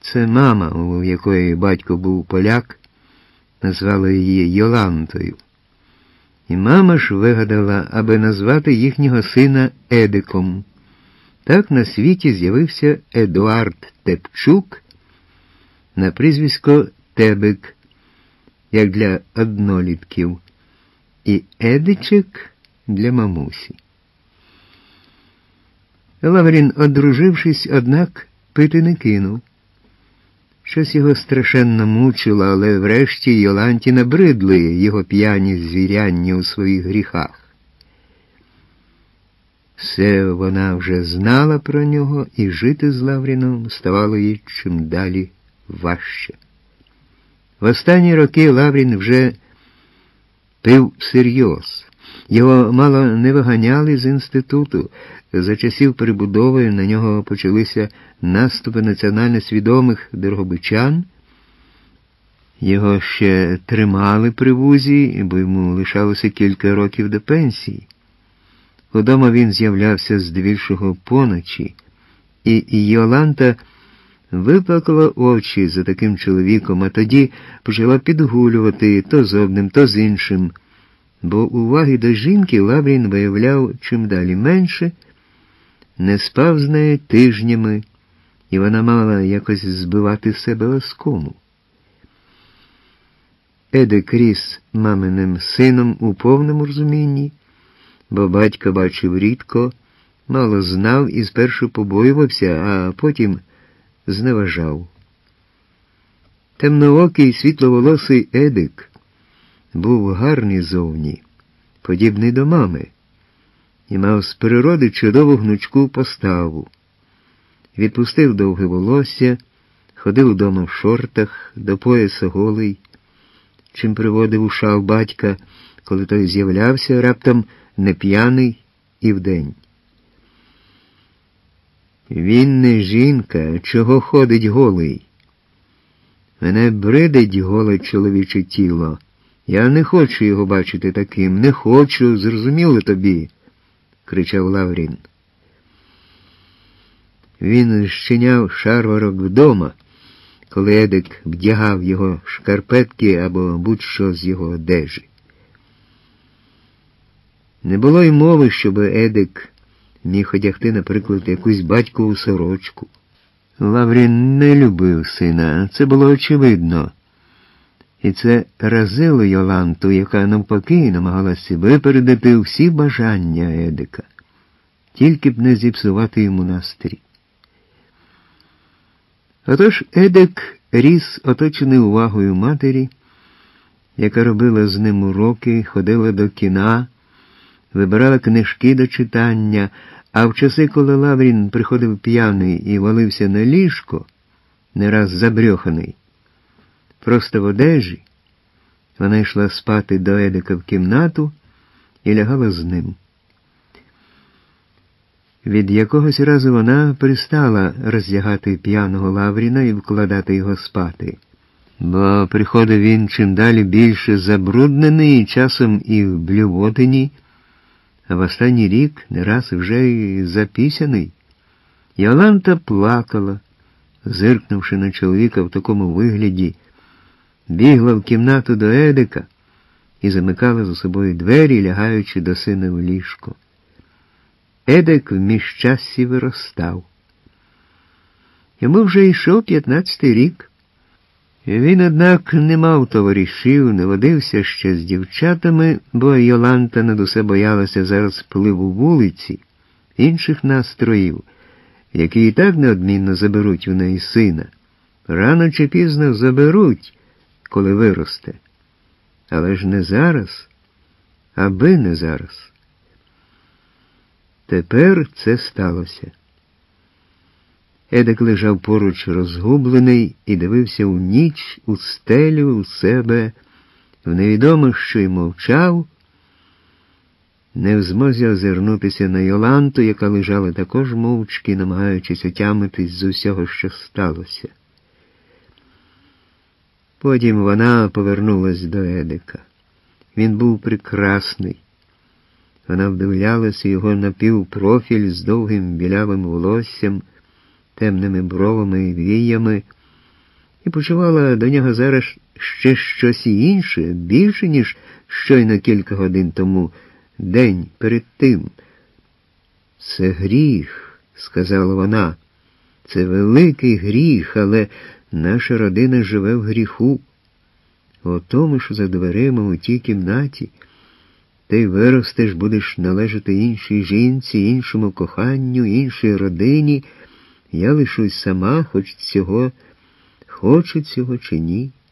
Це мама, у якої батько був поляк, назвала її Йолантою. І мама ж вигадала, аби назвати їхнього сина Едиком. Так на світі з'явився Едуард Тепчук на прізвисько Тебик, як для однолітків, і Едичек для мамусі. Лаврін, одружившись, однак, пити не кинув. Щось його страшенно мучило, але врешті Йоланті набридли його п'яні звіряння у своїх гріхах. Все вона вже знала про нього, і жити з Лавріном ставало їй чим далі важче. В останні роки Лаврін вже пив всерйоз. Його мало не виганяли з інституту. За часів перебудови на нього почалися наступи національно свідомих дрогобичан. Його ще тримали при вузі, бо йому лишалося кілька років до пенсії. Удома він з'являвся здебільшого поночі, і Йоланта виплакала очі за таким чоловіком, а тоді почала підгулювати то з одним, то з іншим, бо уваги до жінки Лаврін виявляв чим далі менше, не спав з нею тижнями, і вона мала якось збивати з себе оскому. Едик ріс маминим сином у повному розумінні, бо батька бачив рідко, мало знав і спершу побоювався, а потім зневажав. Темноокий, світловолосий Едик був гарний зовні, подібний до мами, і мав з природи чудову гнучку поставу. Відпустив довге волосся, ходив удома в шортах, до пояса голий, чим приводив у шал батька, коли той з'являвся раптом не п'яний і вдень. Він не жінка, чого ходить голий. Мене бридить голе чоловіче тіло. Я не хочу його бачити таким, не хочу, зрозуміло тобі, кричав Лаврін. Він щиняв шарварок вдома, коли Едик вдягав його шкарпетки або будь-що з його одежі. Не було й мови, щоб Едик міг одягти, наприклад, якусь батькову сорочку. Лаврін не любив сина, це було очевидно. І це разило Йоланту, яка навпаки намагалася випередити всі бажання Едика, тільки б не зіпсувати йому настрій. Отож Едик ріс оточений увагою матері, яка робила з ним уроки, ходила до кіна, вибирала книжки до читання, а в часи, коли Лаврін приходив п'яний і валився на ліжко, не раз забрьоханий, просто в одежі, вона йшла спати до Едика в кімнату і лягала з ним. Від якогось разу вона перестала роздягати п'яного Лавріна і вкладати його спати, бо приходив він чим далі більше забруднений, часом і в блювотині, а в останній рік не раз вже й запісяний. Йоланта плакала, зиркнувши на чоловіка в такому вигляді, бігла в кімнату до Едика і замикала за собою двері, лягаючи до сина в ліжко. Едик в міжчассі виростав. Йому вже йшов 15-й рік. Він, однак, не мав товаришів, не водився ще з дівчатами, бо Йоланта над усе боялася зараз впливу вулиці, інших настроїв, які і так неодмінно заберуть у неї сина. Рано чи пізно заберуть, коли виросте. Але ж не зараз, аби не зараз. Тепер це сталося. Едик лежав поруч розгублений і дивився у ніч, у стелю, у себе, в невідомо, що й мовчав, не в змозі озирнутися на Йоланту, яка лежала також мовчки, намагаючись отямитись з усього, що сталося. Потім вона повернулась до Едика. Він був прекрасний. Вона вдивлялася його напівпрофіль з довгим білявим волоссям, темними бровами і віями, і почувала до нього зараз ще щось інше, більше, ніж щойно кілька годин тому, день перед тим. «Це гріх», – сказала вона. «Це великий гріх, але наша родина живе в гріху. У тому ж за дверима у тій кімнаті ти виростеш, будеш належати іншій жінці, іншому коханню, іншій родині. Я лишусь сама, хоч цього, хочу цього чи ні».